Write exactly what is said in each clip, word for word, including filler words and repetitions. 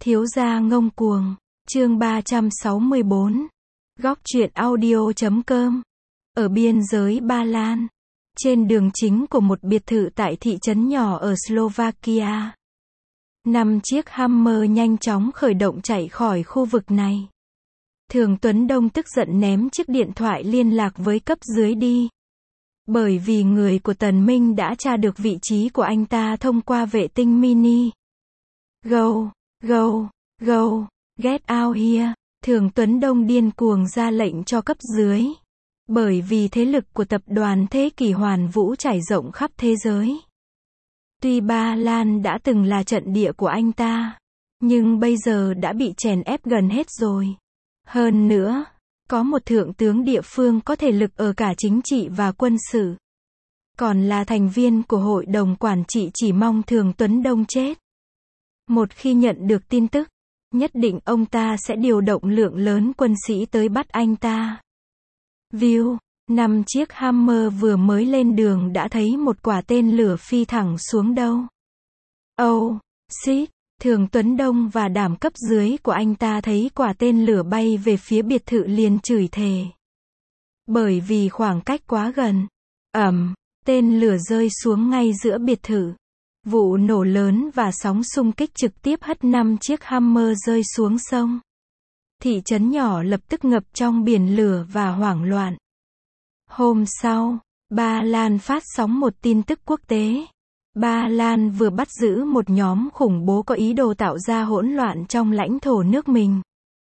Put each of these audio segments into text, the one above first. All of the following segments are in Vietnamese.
Thiếu gia ngông cuồng, chương ba trăm sáu mươi bốn. Góc truyện audio chấm com. Ở biên giới Ba Lan, trên đường chính của một biệt thự tại thị trấn nhỏ ở Slovakia, năm chiếc Hummer nhanh chóng khởi động chạy khỏi khu vực này. Thường Tuấn Đông tức giận ném chiếc điện thoại liên lạc với cấp dưới đi. Bởi vì người của Tần Minh đã tra được vị trí của anh ta thông qua vệ tinh mini. Go, go, go, get out here. Thường Tuấn Đông điên cuồng ra lệnh cho cấp dưới. Bởi vì thế lực của tập đoàn Thế Kỷ Hoàn Vũ trải rộng khắp thế giới. Tuy Ba Lan đã từng là trận địa của anh ta, nhưng bây giờ đã bị chèn ép gần hết rồi. Hơn nữa, có một thượng tướng địa phương có thể lực ở cả chính trị và quân sự. Còn là thành viên của hội đồng quản trị, chỉ mong Thường Tuấn Đông chết. Một khi nhận được tin tức, nhất định ông ta sẽ điều động lượng lớn quân sĩ tới bắt anh ta. View, năm chiếc Hummer vừa mới lên đường đã thấy một quả tên lửa phi thẳng xuống đâu. Oh, shit. Thường Tuấn Đông và đảm cấp dưới của anh ta thấy quả tên lửa bay về phía biệt thự liền chửi thề. Bởi vì khoảng cách quá gần. Ầm, tên lửa rơi xuống ngay giữa biệt thự. Vụ nổ lớn và sóng xung kích trực tiếp hất năm chiếc Hummer rơi xuống sông. Thị trấn nhỏ lập tức ngập trong biển lửa và hoảng loạn. Hôm sau, Ba Lan phát sóng một tin tức quốc tế. Ba Lan vừa bắt giữ một nhóm khủng bố có ý đồ tạo ra hỗn loạn trong lãnh thổ nước mình.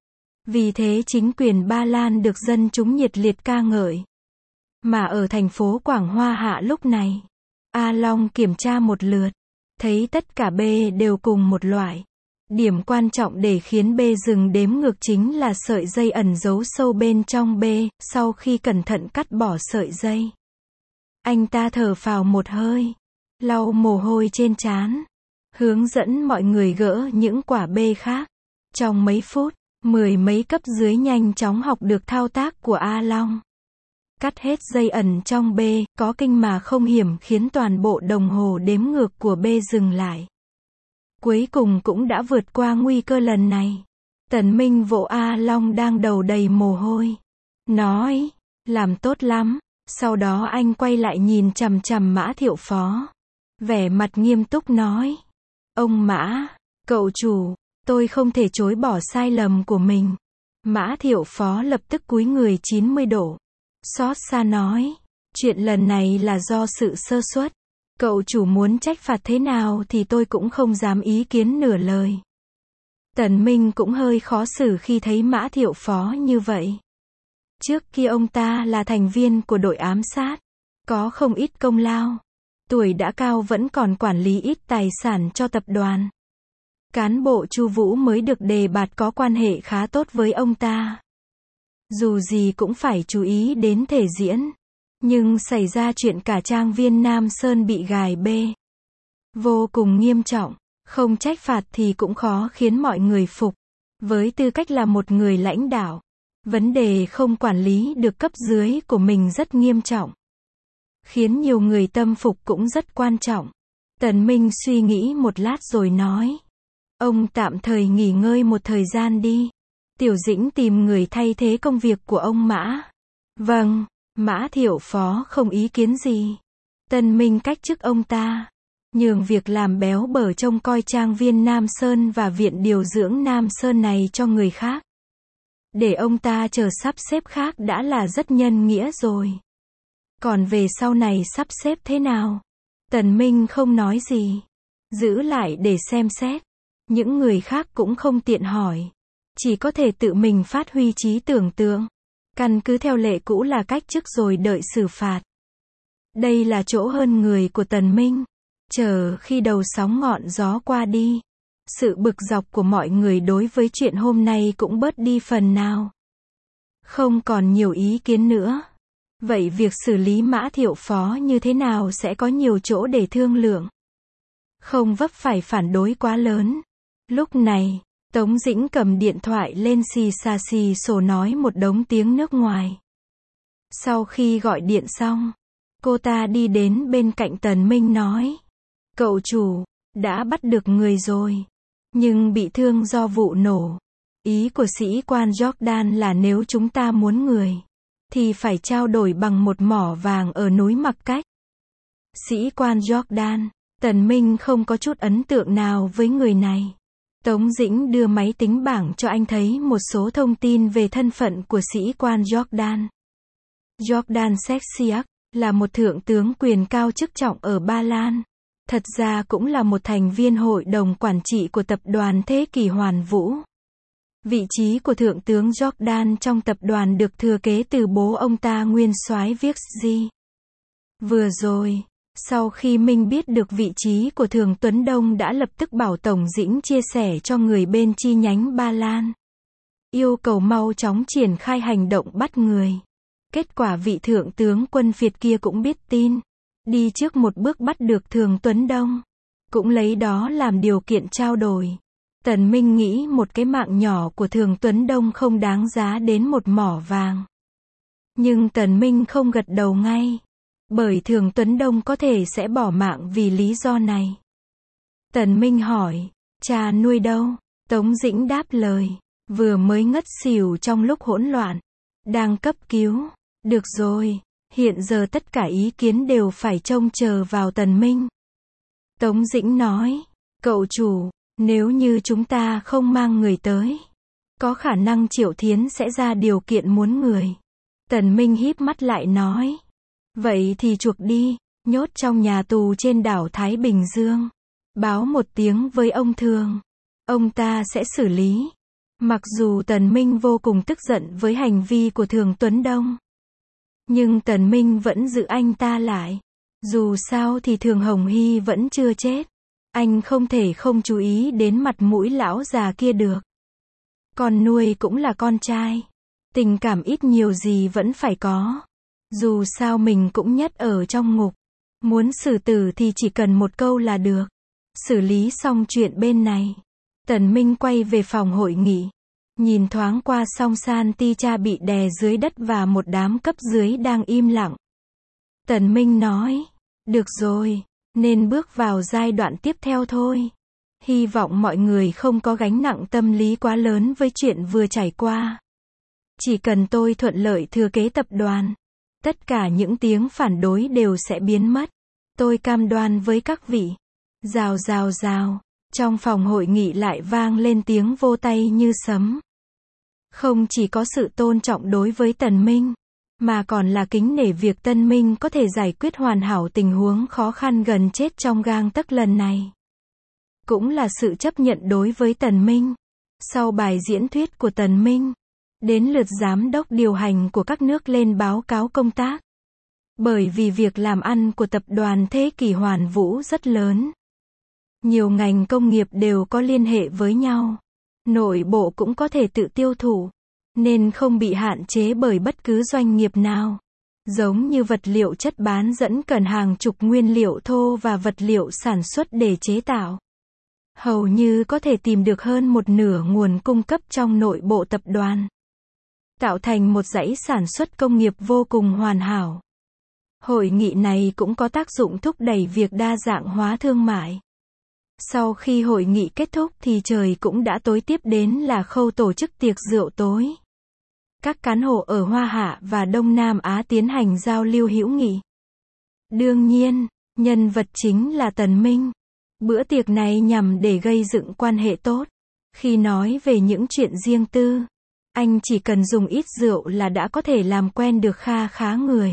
Vì thế chính quyền Ba Lan được dân chúng nhiệt liệt ca ngợi. Mà ở thành phố Quảng Hoa Hạ lúc này, A Long kiểm tra một lượt, thấy tất cả B đều cùng một loại. Điểm quan trọng để khiến B dừng đếm ngược chính là sợi dây ẩn giấu sâu bên trong B. Sau khi cẩn thận cắt bỏ sợi dây, anh ta thở phào một hơi, lau mồ hôi trên trán, hướng dẫn mọi người gỡ những quả B khác. Trong mấy phút, mười mấy cấp dưới nhanh chóng học được thao tác của A Long. Cắt hết dây ẩn trong B, có kinh mà không hiểm, khiến toàn bộ đồng hồ đếm ngược của B dừng lại. Cuối cùng cũng đã vượt qua nguy cơ lần này. Tần Minh vỗ A Long đang đầu đầy mồ hôi, nói, làm tốt lắm. Sau đó anh quay lại nhìn chằm chằm Mã Thiệu Phó, vẻ mặt nghiêm túc nói, ông Mã, cậu chủ, tôi không thể chối bỏ sai lầm của mình. Mã Thiệu Phó lập tức cúi người chín mươi độ, xót xa nói, chuyện lần này là do sự sơ suất. Cậu chủ muốn trách phạt thế nào thì tôi cũng không dám ý kiến nửa lời. Tần Minh cũng hơi khó xử khi thấy Mã Thiệu Phó như vậy. Trước kia ông ta là thành viên của đội ám sát, có không ít công lao. Tuổi đã cao vẫn còn quản lý ít tài sản cho tập đoàn. Cán bộ Chu Vũ mới được đề bạt có quan hệ khá tốt với ông ta. Dù gì cũng phải chú ý đến thể diễn. Nhưng xảy ra chuyện cả trang viên Nam Sơn bị gài bê. Vô cùng nghiêm trọng, không trách phạt thì cũng khó khiến mọi người phục. Với tư cách là một người lãnh đạo, vấn đề không quản lý được cấp dưới của mình rất nghiêm trọng. Khiến nhiều người tâm phục cũng rất quan trọng. Tần Minh suy nghĩ một lát rồi nói, ông tạm thời nghỉ ngơi một thời gian đi. Tiểu Dĩnh tìm người thay thế công việc của ông Mã. Vâng. Mã Thiệu Phó không ý kiến gì. Tần Minh cách chức ông ta, nhường việc làm béo bở trông coi trang viên Nam Sơn và viện điều dưỡng Nam Sơn này cho người khác. Để ông ta chờ sắp xếp khác đã là rất nhân nghĩa rồi. Còn về sau này sắp xếp thế nào? Tần Minh không nói gì. Giữ lại để xem xét. Những người khác cũng không tiện hỏi. Chỉ có thể tự mình phát huy trí tưởng tượng. Căn cứ theo lệ cũ là cách chức rồi đợi xử phạt. Đây là chỗ hơn người của Tần Minh. Chờ khi đầu sóng ngọn gió qua đi, sự bực dọc của mọi người đối với chuyện hôm nay cũng bớt đi phần nào. Không còn nhiều ý kiến nữa. Vậy việc xử lý Mã Thiệu Phó như thế nào sẽ có nhiều chỗ để thương lượng. Không vấp phải phản đối quá lớn. Lúc này, Tống Dĩnh cầm điện thoại lên xì xà xì xồ nói một đống tiếng nước ngoài. Sau khi gọi điện xong, cô ta đi đến bên cạnh Tần Minh nói, cậu chủ, đã bắt được người rồi. nhưng bị thương do vụ nổ. Ý của sĩ quan Jordan là nếu chúng ta muốn người, thì phải trao đổi bằng một mỏ vàng ở núi Mặc Cách. Sĩ quan Jordan, Tần Minh không có chút ấn tượng nào với người này. Tống Dĩnh đưa máy tính bảng cho anh thấy một số thông tin về thân phận của sĩ quan Jordan. Jordan Sexiak là một thượng tướng quyền cao chức trọng ở Ba Lan. Thật ra cũng là một thành viên hội đồng quản trị của tập đoàn Thế Kỷ Hoàn Vũ. Vị trí của thượng tướng Jordan trong tập đoàn được thừa kế từ bố ông ta, nguyên soái Viếc-di. Vừa rồi, sau khi Minh biết được vị trí của Thường Tuấn Đông đã lập tức bảo Tổng Dĩnh chia sẻ cho người bên chi nhánh Ba Lan. Yêu cầu mau chóng triển khai hành động bắt người. Kết quả vị thượng tướng quân Việt kia cũng biết tin. Đi trước một bước bắt được Thường Tuấn Đông. Cũng lấy đó làm điều kiện trao đổi. Tần Minh nghĩ một cái mạng nhỏ của Thường Tuấn Đông không đáng giá đến một mỏ vàng. Nhưng Tần Minh không gật đầu ngay. Bởi Thường Tuấn Đông có thể sẽ bỏ mạng vì lý do này. Tần Minh hỏi, cha nuôi đâu? Tống Dĩnh đáp lời, vừa mới ngất xỉu trong lúc hỗn loạn. Đang cấp cứu. Được rồi, hiện giờ tất cả ý kiến đều phải trông chờ vào Tần Minh. Tống Dĩnh nói, cậu chủ, nếu như chúng ta không mang người tới, có khả năng Triệu Thiến sẽ ra điều kiện muốn người. Tần Minh híp mắt lại nói, vậy thì chuộc đi, nhốt trong nhà tù trên đảo Thái Bình Dương. Báo một tiếng với ông Thường. Ông ta sẽ xử lý. Mặc dù Tần Minh vô cùng tức giận với hành vi của Thường Tuấn Đông. Nhưng Tần Minh vẫn giữ anh ta lại. Dù sao thì Thường Hồng Hy vẫn chưa chết. Anh không thể không chú ý đến mặt mũi lão già kia được. Con nuôi cũng là con trai. Tình cảm ít nhiều gì vẫn phải có. Dù sao mình cũng nhất ở trong ngục. Muốn xử tử thì chỉ cần một câu là được. Xử lý xong chuyện bên này. Tần Minh quay về phòng hội nghị. Nhìn thoáng qua Song San Ti Cha bị đè dưới đất và một đám cấp dưới đang im lặng. Tần Minh nói, được rồi, nên bước vào giai đoạn tiếp theo thôi. Hy vọng mọi người không có gánh nặng tâm lý quá lớn với chuyện vừa trải qua. Chỉ cần tôi thuận lợi thừa kế tập đoàn, tất cả những tiếng phản đối đều sẽ biến mất. Tôi cam đoan với các vị. Rào rào rào, trong phòng hội nghị lại vang lên tiếng vô tay như sấm. Không chỉ có sự tôn trọng đối với Tần Minh, mà còn là kính nể việc Tần Minh có thể giải quyết hoàn hảo tình huống khó khăn gần chết trong gang tấc lần này. Cũng là sự chấp nhận đối với Tần Minh. Sau bài diễn thuyết của Tần Minh, đến lượt giám đốc điều hành của các nước lên báo cáo công tác. Bởi vì việc làm ăn của tập đoàn Thế Kỷ Hoàn Vũ rất lớn. Nhiều ngành công nghiệp đều có liên hệ với nhau. Nội bộ cũng có thể tự tiêu thụ, nên không bị hạn chế bởi bất cứ doanh nghiệp nào. Giống như vật liệu chất bán dẫn cần hàng chục nguyên liệu thô và vật liệu sản xuất để chế tạo. Hầu như có thể tìm được hơn một nửa nguồn cung cấp trong nội bộ tập đoàn. Tạo thành một dãy sản xuất công nghiệp vô cùng hoàn hảo. Hội nghị này cũng có tác dụng thúc đẩy việc đa dạng hóa thương mại. Sau khi hội nghị kết thúc thì trời cũng đã tối, tiếp đến là khâu tổ chức tiệc rượu tối. Các cán hộ ở Hoa Hạ và Đông Nam Á tiến hành giao lưu hữu nghị. Đương nhiên, nhân vật chính là Tần Minh. Bữa tiệc này nhằm để gây dựng quan hệ tốt. Khi nói về những chuyện riêng tư, anh chỉ cần dùng ít rượu là đã có thể làm quen được kha khá người.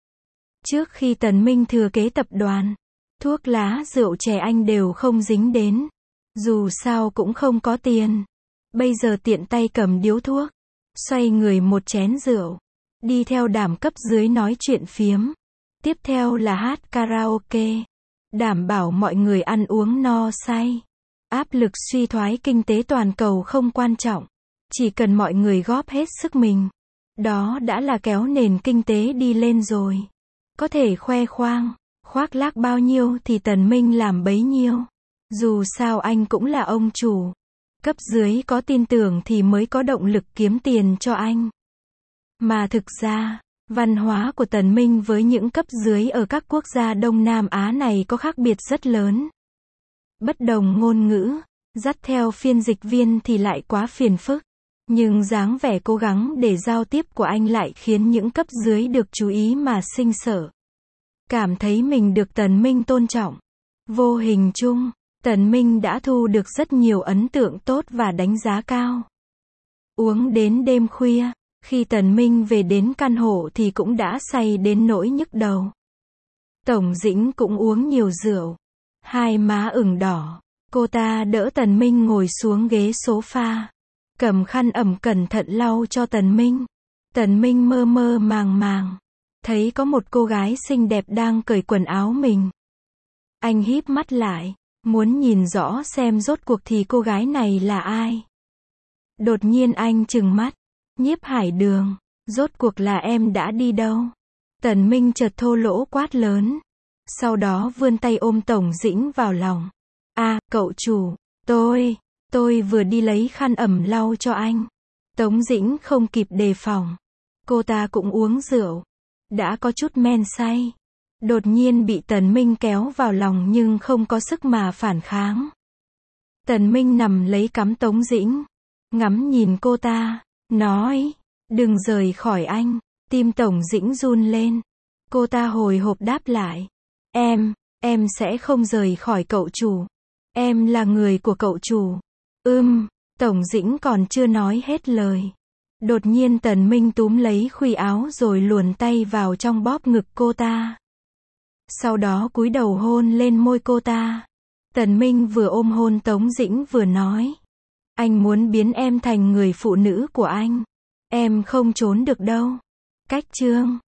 Trước khi Tần Minh thừa kế tập đoàn, thuốc lá rượu chè anh đều không dính đến. Dù sao cũng không có tiền. Bây giờ tiện tay cầm điếu thuốc, xoay người một chén rượu, đi theo đám cấp dưới nói chuyện phiếm. Tiếp theo là hát karaoke, đảm bảo mọi người ăn uống no say. Áp lực suy thoái kinh tế toàn cầu không quan trọng, chỉ cần mọi người góp hết sức mình, đó đã là kéo nền kinh tế đi lên rồi. Có thể khoe khoang, khoác lác bao nhiêu thì Tần Minh làm bấy nhiêu. Dù sao anh cũng là ông chủ. Cấp dưới có tin tưởng thì mới có động lực kiếm tiền cho anh. Mà thực ra, văn hóa của Tần Minh với những cấp dưới ở các quốc gia Đông Nam Á này có khác biệt rất lớn. Bất đồng ngôn ngữ, Dắt theo phiên dịch viên thì lại quá phiền phức. Nhưng dáng vẻ cố gắng để giao tiếp của anh lại khiến những cấp dưới được chú ý mà sinh sở. Cảm thấy mình được Tần Minh tôn trọng. Vô hình chung, Tần Minh đã thu được rất nhiều ấn tượng tốt và đánh giá cao. Uống đến đêm khuya, khi Tần Minh về đến căn hộ thì cũng đã say đến nỗi nhức đầu. Tổng Dĩnh cũng uống nhiều rượu. Hai má ửng đỏ. Cô ta đỡ Tần Minh ngồi xuống ghế sofa. Cầm khăn ẩm cẩn thận lau cho Tần Minh. Tần Minh mơ mơ màng màng. Thấy có một cô gái xinh đẹp đang cởi quần áo mình. Anh híp mắt lại. Muốn nhìn rõ xem rốt cuộc thì cô gái này là ai. Đột nhiên anh trừng mắt. Nhiếp Hải Đường. Rốt cuộc là em đã đi đâu? Tần Minh chợt thô lỗ quát lớn. Sau đó vươn tay ôm Tổng Dĩnh vào lòng. À, cậu chủ. Tôi, tôi vừa đi lấy khăn ẩm lau cho anh. Tống Dĩnh không kịp đề phòng. Cô ta cũng uống rượu. Đã có chút men say. Đột nhiên bị Tần Minh kéo vào lòng nhưng không có sức mà phản kháng. Tần Minh nằm lấy cắm Tống Dĩnh. Ngắm nhìn cô ta. Nói. Đừng rời khỏi anh. Tim Tổng Dĩnh run lên. Cô ta hồi hộp đáp lại. Em, em sẽ không rời khỏi cậu chủ. Em là người của cậu chủ. Ưm, Tổng Dĩnh còn chưa nói hết lời. Đột nhiên Tần Minh túm lấy khuy áo rồi luồn tay vào trong bóp ngực cô ta. Sau đó cúi đầu hôn lên môi cô ta. Tần Minh vừa ôm hôn Tống Dĩnh vừa nói. Anh muốn biến em thành người phụ nữ của anh. Em không trốn được đâu. Cách chương